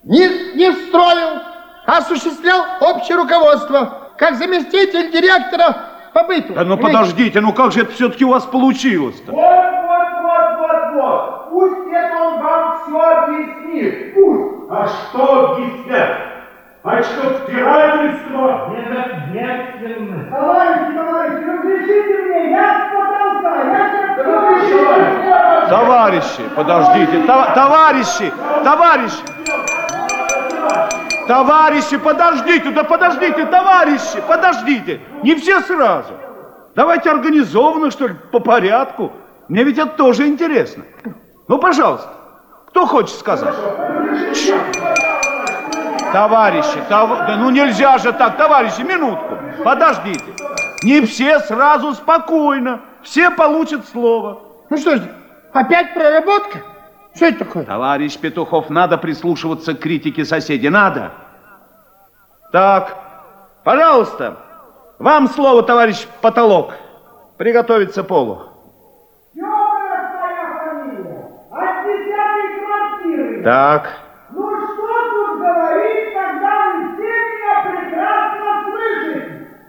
не строил, а осуществлял общее руководство, как заместитель директора по быту. Да ну подождите, ну как же это все-таки у вас получилось-то? Вот. Пусть это он вам все объяснит. Пусть. А что объяснять? А что втирательство? Безответственность. Товарищи, разрешите мне, я с потолка, Товарищи, подождите, товарищи, подождите, не все сразу. Давайте организованно, что ли, по порядку. Мне ведь это тоже интересно. Ну, пожалуйста, кто хочет сказать? Товарищи, да ну нельзя же так, товарищи, минутку, подождите. Не все сразу спокойно, все получат слово. Ну что ж, опять проработка? Что это такое? Товарищ Петухов, надо прислушиваться к критике соседей, надо. Так, пожалуйста, вам слово, товарищ Потолок. Приготовиться полу. Ёбаная твоя фамилия! От 10-й квартиры! Так. Ну что тут говорить, когда вы все меня прекрасно слышите?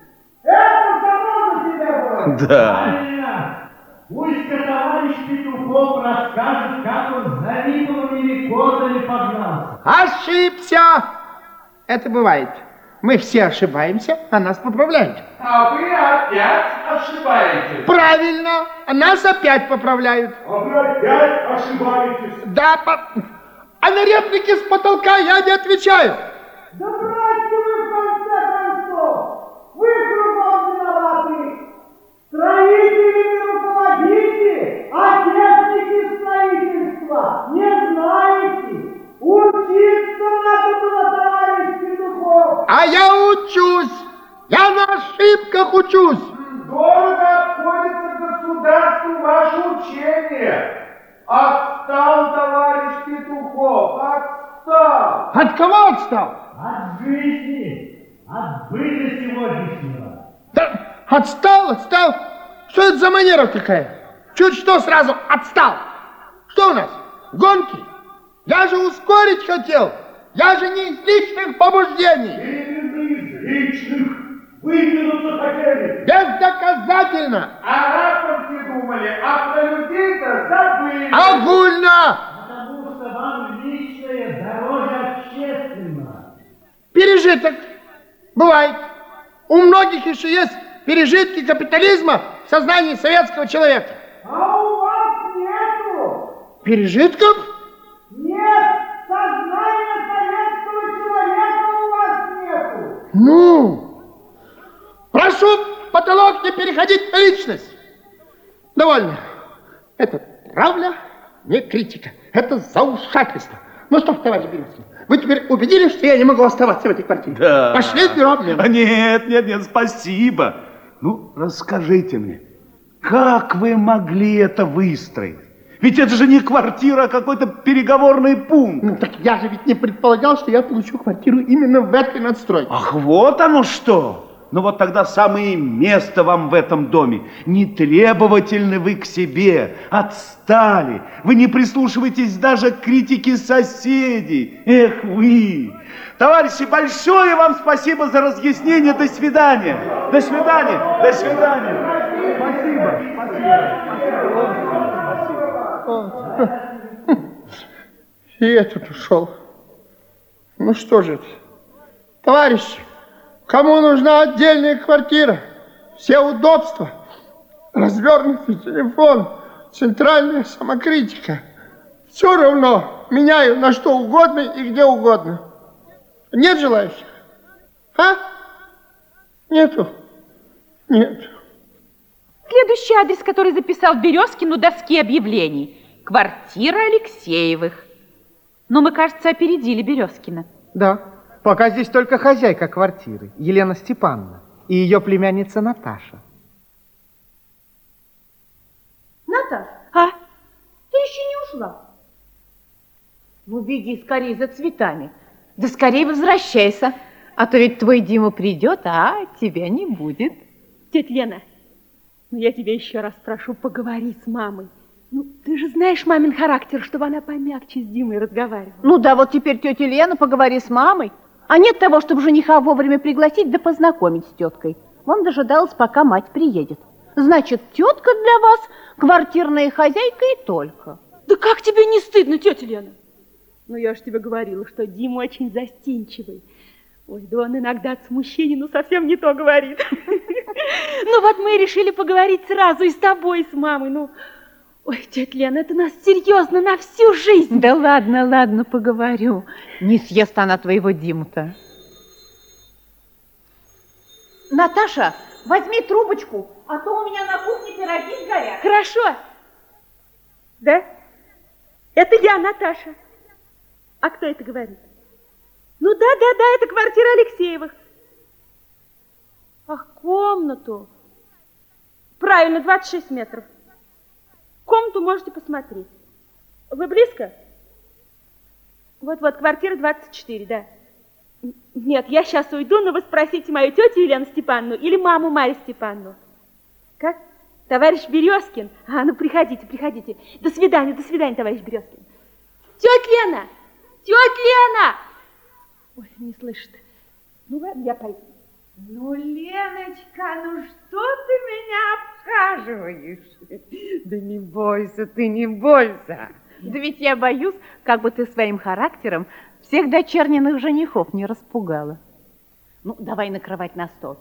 Это само за себя говорит. Да. Правильно. Пусть-ка товарищ Петухов расскажет, как он за Липовыми козами погнался. Ошибся! Это бывает. Мы все ошибаемся, а нас поправляют. А вы опять ошибаетесь. Правильно, а нас опять поправляют. А вы опять ошибаетесь. Да, а на реплики с потолка я не отвечаю. Да бросьте вы в конце концов! Вы кругом виноваты! Строителями руководите, а техники строительства не знаете! Учиться надо было, товарищ Петухов! А я учусь! Я на ошибках учусь! Дорого обходится государству ваше учение. Отстал, товарищ Петухов, отстал. От кого отстал? От жизни, от быта сегодняшнего. Да, отстал. Что это за манера такая? Чуть что сразу отстал. Что у нас? Гонки? Я же ускорить хотел. Я же не из личных побуждений. Именно из личных. Выдвинуться хотели. Бездоказательно. О рапорте думали, а про людей-то забыли. Огульно. Потому что вам личное дороже общественного. Пережиток. Бывает. У многих еще есть пережитки капитализма в сознании советского человека. А у вас нету! Пережитков? Нет! Сознания советского человека у вас нету! Ну, прошу потолок не переходить на личность. Довольно. Это травля, не критика. Это заушательство. Ну что, товарищ Березкин, вы теперь убедились, что я не могу оставаться в этой квартире? Да. Пошли в бюро. Нет, спасибо. Ну, расскажите мне, как вы могли это выстроить? Ведь это же не квартира, а какой-то переговорный пункт. Ну, так я же ведь не предполагал, что я получу квартиру именно в этой надстройке. Ах, вот оно что! Ну вот тогда самое место вам в этом доме. Не требовательны вы к себе, отстали. Вы не прислушиваетесь даже к критике соседей. Эх вы! Товарищи, большое вам спасибо за разъяснение. До свидания. До свидания. До свидания. Спасибо. И этот ушел. Ну что же это? Товарищи, кому нужна отдельная квартира? Все удобства, развернутый телефон, центральная самокритика. Все равно меняю на что угодно и где угодно. Нет желающих? А? Нету? Нет. Следующий адрес, который записал Березкин у доски объявлений. Квартира Алексеевых. Но мы, кажется, опередили Березкина. Да. Пока здесь только хозяйка квартиры, Елена Степановна, и ее племянница Наташа. Наташа, а? Ты еще не ушла? Ну, беги скорее за цветами. Да скорее возвращайся, а то ведь твой Дима придет, а тебя не будет. Тетя Лена, ну я тебя еще раз прошу, поговори с мамой. Ну, ты же знаешь мамин характер, чтобы она помягче с Димой разговаривала. Ну да, вот теперь тетя Лена, поговори с мамой. А нет того, чтобы жениха вовремя пригласить да познакомить с теткой. Вон дожидалась, пока мать приедет. Значит, тетка для вас квартирная хозяйка и только. Да как тебе не стыдно, тетя Лена? Ну, я же тебе говорила, что Дима очень застенчивый. Ой, да он иногда от смущения, ну, совсем не то говорит. Ну, вот мы и решили поговорить сразу и с тобой, и с мамой. Ну, ой, тетя Лена, это нас серьезно на всю жизнь. Да ладно, ладно, поговорю. Не съест она твоего Диму-то. Наташа, возьми трубочку, а то у меня на кухне пироги сгорят. Хорошо. Да? Это я, Наташа. А кто это говорит? Ну да, это квартира Алексеевых. Ах, комнату. Правильно, 26 метров. Комнату можете посмотреть. Вы близко? Вот, квартира 24, да. Нет, я сейчас уйду, но вы спросите мою тетю Елену Степановну или маму Марию Степановну. Как? Товарищ Березкин? А, ну приходите. До свидания, товарищ Березкин. Тетя Лена! Тетя Лена! Ой, не слышит. Ну ладно, я пойду. Ну, Леночка, ну что ты меня обхаживаешь? Да не бойся, ты не бойся. Да ведь я боюсь, как бы ты своим характером всех дочерниных женихов не распугала. Ну, давай накрывать на стол.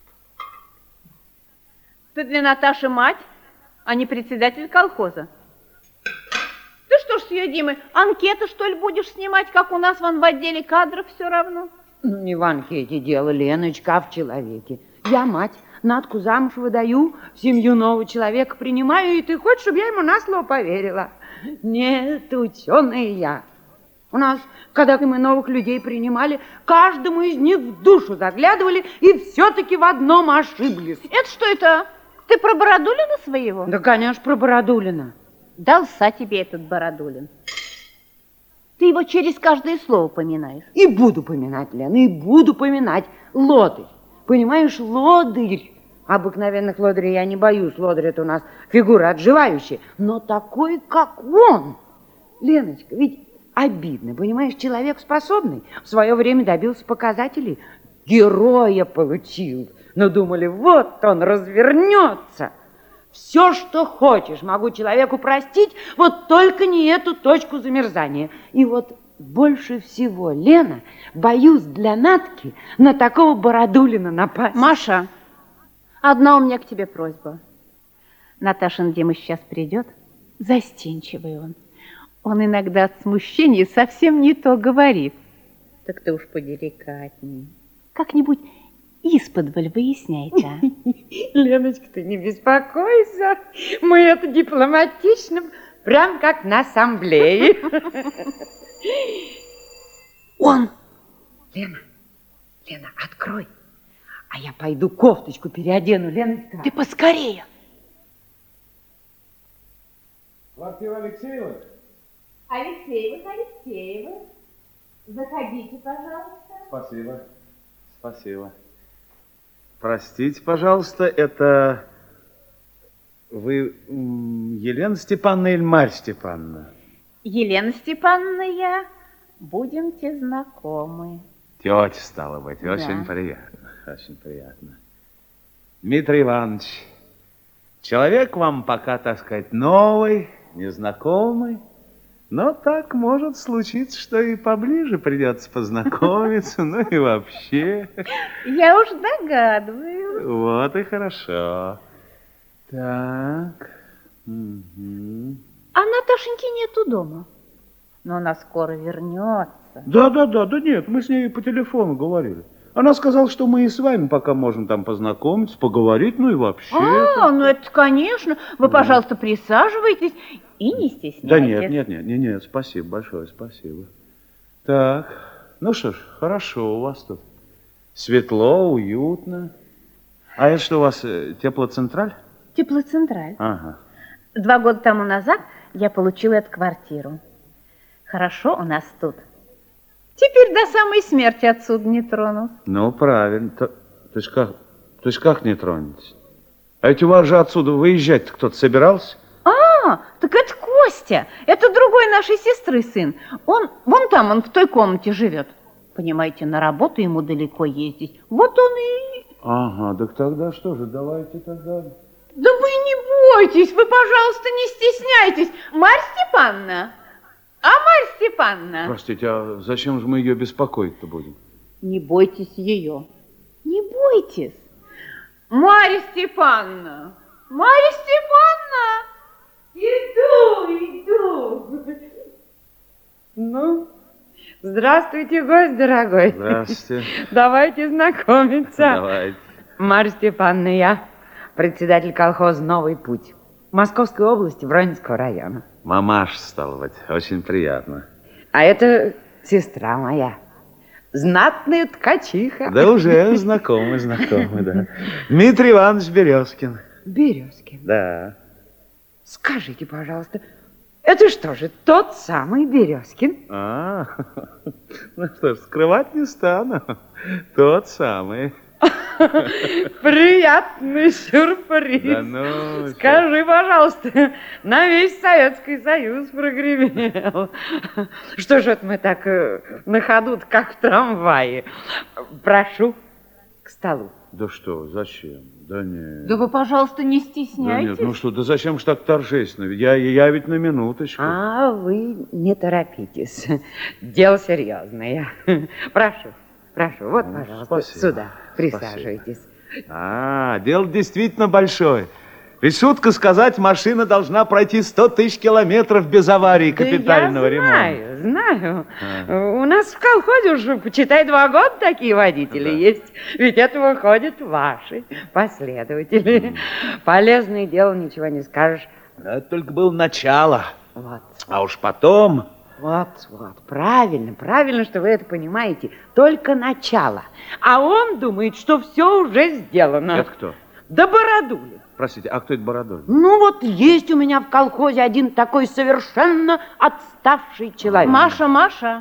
Ты для Наташи мать, а не председатель колхоза. Ты что ж с ее Димой, анкеты, что ли, будешь снимать, как у нас вон в отделе кадров все равно? Ну, не в анкете дело, Леночка, а в человеке. Я мать, Натку замуж выдаю, в семью нового человека принимаю, и ты хочешь, чтобы я ему на слово поверила? Нет, ученая я. У нас, когда мы новых людей принимали, каждому из них в душу заглядывали и все-таки в одном ошиблись. Это что это? Ты про Бородулина своего? Да, конечно, про Бородулина. Дался тебе этот Бородулин. Ты его через каждое слово поминаешь. И буду поминать, Лена, и буду поминать. Лодырь. Понимаешь, лодырь. Обыкновенных лодырей я не боюсь. Лодырь это у нас фигура отживающая. Но такой, как он. Леночка, ведь обидно, понимаешь, человек способный. В свое время добился показателей. Героя получил. Но думали, вот он развернется. Все, что хочешь, могу человеку простить, вот только не эту точку замерзания. И вот больше всего, Лена, боюсь для Натки на такого Бородулина напасть. Маша, одна у меня к тебе просьба. Наташин Дима сейчас придет, застенчивый он. Он иногда от смущения совсем не то говорит. Так ты уж поделикатней. Как-нибудь исподволь выясняйте, а? Леночка, ты не беспокойся. Мы это дипломатично, прям как на ассамблее. Он! Лена, открой. А я пойду кофточку переодену, Леночка. Ты поскорее. Квартира Алексеева? Алексеевых. Заходите, пожалуйста. Спасибо. Простите, пожалуйста, это вы Елена Степановна или Марья Степановна? Елена Степановна, я. Будемте знакомы. Тетя, стало быть, очень приятно. Дмитрий Иванович, человек вам пока, так сказать, новый, незнакомый, но так может случиться, что и поближе придется познакомиться, ну и вообще. Я уж догадываюсь. Вот и хорошо. Так. Угу. А Наташеньки нету дома. Но она скоро вернется. Да, нет, мы с ней по телефону говорили. Она сказала, что мы и с вами пока можем там познакомиться, поговорить, ну и вообще. Ну это, конечно. Вы, пожалуйста, присаживайтесь и не стесняйтесь. Да нет, спасибо большое, спасибо. Так, ну что ж, хорошо у вас тут. Светло, уютно. А это что у вас, теплоцентраль? Теплоцентраль. Ага. 2 года тому назад я получила эту квартиру. Хорошо у нас тут. Теперь до самой смерти отсюда не тронусь. Ну, правильно. То есть как не тронетесь? А ведь у вас же отсюда выезжать-то кто-то собирался? так это Костя. Это другой нашей сестры сын. Он вон там, он в той комнате живет. Понимаете, на работу ему далеко ездить. Вот он и... Ага, так тогда что же, давайте тогда... Да вы не бойтесь, вы, пожалуйста, не стесняйтесь. Марья Степановна, Марья Степановна. Простите, а зачем же мы ее беспокоить-то будем? Не бойтесь ее, не бойтесь. Марья Степановна, Марья Степановна, иду. Ну, здравствуйте, гость дорогой. Здравствуйте. Давайте знакомиться. Давайте. Марья Степановна, я председатель колхоза «Новый путь» Московской области, Воронежского района. Мамаш, стало быть, очень приятно. А это сестра моя, знатная ткачиха. Да уже знакомы, да. Дмитрий Иванович Березкин. Березкин. Да. Скажите, пожалуйста, это что же, тот самый Березкин? Ну что ж, скрывать не стану. Тот самый. Приятный сюрприз. Да ну, скажи, пожалуйста, на весь Советский Союз прогремел. Что же это мы так на ходу, как в трамвае? Прошу к столу. Да что, зачем? Да нет. Да вы, пожалуйста, не Да стесняйтесь. нет, ну что, да зачем же так торжественно? Я ведь на минуточку. А вы не торопитесь. Дело серьезное. Прошу. Вот, пожалуйста, спасибо. сюда присаживайтесь. Дело действительно большое. Ведь шутка сказать, машина должна пройти 100 тысяч километров без аварии капитального ремонта. Знаю. У нас в колхозе уже, почитай, 2 года такие водители есть. Ведь это выходят ваши последователи. Полезное дело, ничего не скажешь. Да, это только было начало. Вот. А уж потом... Вот, правильно, что вы это понимаете. Только начало. А он думает, что все уже сделано. Это кто? Да Бородулин. Простите, а кто это Бородулин? Ну вот есть у меня в колхозе один такой совершенно отставший человек. Маша.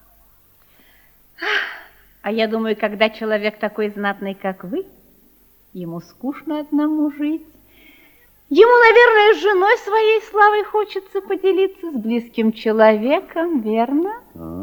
А я думаю, когда человек такой знатный, как вы, ему скучно одному жить. Ему, наверное, с женой своей славой хочется поделиться с близким человеком, верно?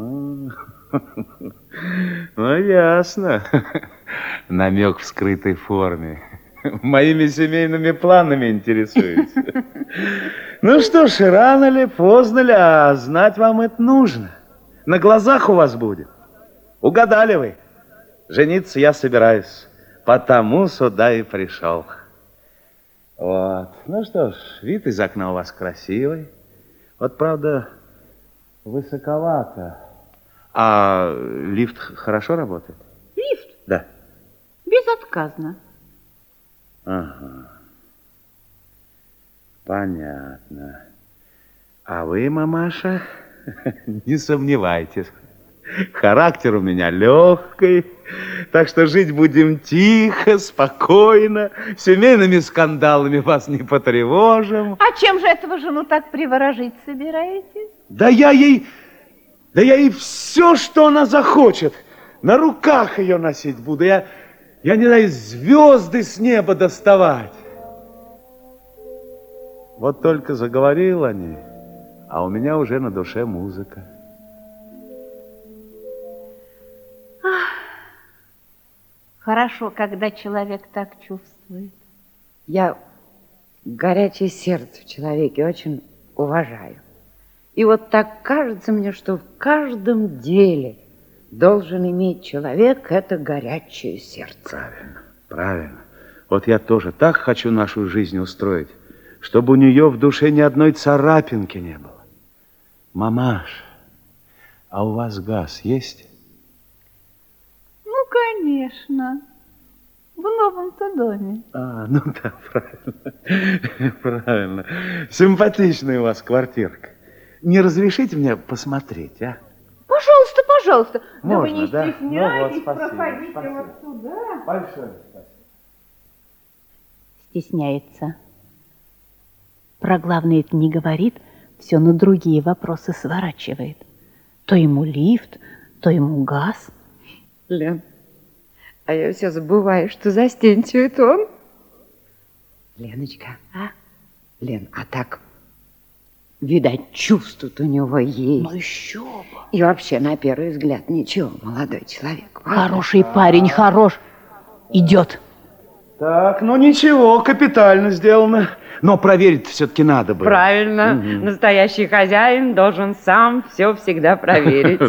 Ну, ясно. Намек в скрытой форме. Моими семейными планами интересуется. Ну что ж, рано ли, поздно ли, а знать вам это нужно. На глазах у вас будет. Угадали вы. Жениться я собираюсь. Потому сюда и пришел. Вот. Ну что ж, вид из окна у вас красивый. Вот, правда, высоковато. А лифт хорошо работает? Лифт? Да. Безотказно. Ага. Понятно. А вы, мамаша, не сомневайтесь. Характер у меня легкий, так что жить будем тихо, спокойно, семейными скандалами вас не потревожим. А чем же этого жену так приворожить собираетесь? Да я ей все, что она захочет, на руках ее носить буду. Я не знаю, звезды с неба доставать. Вот только заговорил о ней, а у меня уже на душе музыка. Хорошо, когда человек так чувствует. Я горячее сердце в человеке очень уважаю. И вот так кажется мне, что в каждом деле должен иметь человек это горячее сердце. Правильно. Вот я тоже так хочу нашу жизнь устроить, чтобы у нее в душе ни одной царапинки не было. Мамаш, а у вас газ есть? Ну, конечно. В новом-то доме. Ну да, правильно. Правильно. Симпатичная у вас квартирка. Не разрешите мне посмотреть, а? Пожалуйста. Можно, да вы не да? стесняйтесь, Ну вот, спасибо, проходите спасибо. вот сюда. Большое спасибо. Стесняется. Про главное это не говорит, все на другие вопросы сворачивает. То ему лифт, то ему газ. Лен, а я все забываю, что застенчивый он. Леночка, Лен, а так Видать, чувств у него есть. Ну еще бы. И вообще, на первый взгляд, ничего, молодой человек. Хороший парень, хорош. Идет. Так, ну ничего, капитально сделано. Но проверить все-таки надо было. Правильно. Настоящий хозяин должен сам все всегда проверить.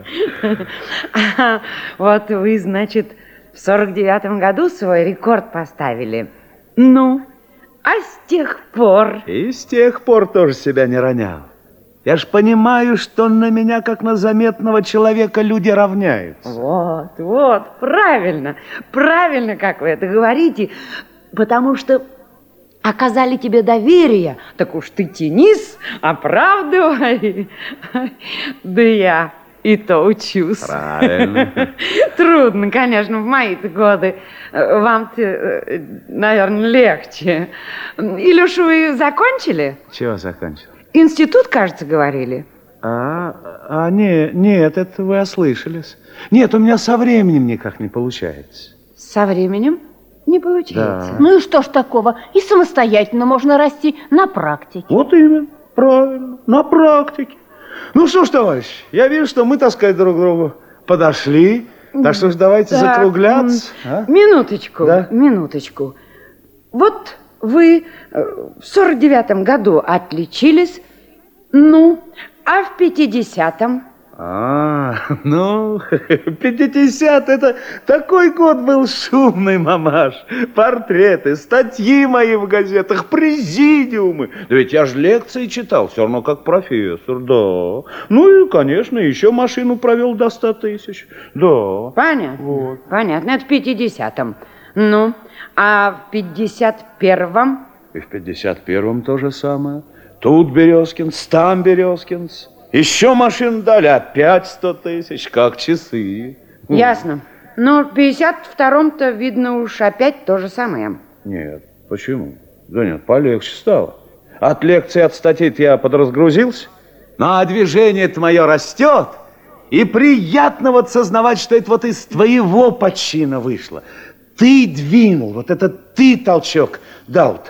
Вот вы, значит, в 49-м году свой рекорд поставили. Ну, а с тех пор... И с тех пор тоже себя не ронял. Я ж понимаю, что на меня, как на заметного человека, люди равняются. Вот, правильно, как вы это говорите, потому что оказали тебе доверие, так уж ты тянись, оправдывай. Да я и то учусь. Правильно. Трудно, конечно, в мои-то годы. Вам-то, наверное, легче. Илюш, вы закончили? Чего закончил? Институт, кажется, говорили. Нет, это вы ослышались. Нет, у меня со временем никак не получается. Со временем не получается. Да. Ну и что ж такого? И самостоятельно можно расти на практике. Вот именно, правильно, на практике. Ну что ж, товарищ, я вижу, что мы, так сказать, друг к другу подошли. Так что ж давайте закругляться. А? Минуточку, Да? минуточку. Вот вы в 49-м году отличились, ну, а в 50-м? Ну, 50 это такой год был шумный, мамаш. Портреты, статьи мои в газетах, президиумы. Да ведь я же лекции читал, все равно как профессор, да. Ну и, конечно, еще машину провел до 100 тысяч, да. Понятно, Вот. понятно, это в 50-м. Ну, а в 51-м? И в 51-м то же самое. Тут Березкинс, там Березкинс. Еще машин дали, опять 100 тысяч, как часы. Ясно. Но в 52-м-то, видно, уж опять то же самое. Нет, почему? Да нет, полегче стало. От лекций, от статей я подразгрузился. Ну, а движение-то мое растет. И приятно вот сознавать, что это вот из твоего почина вышло. Ты двинул, вот это ты толчок дал-то.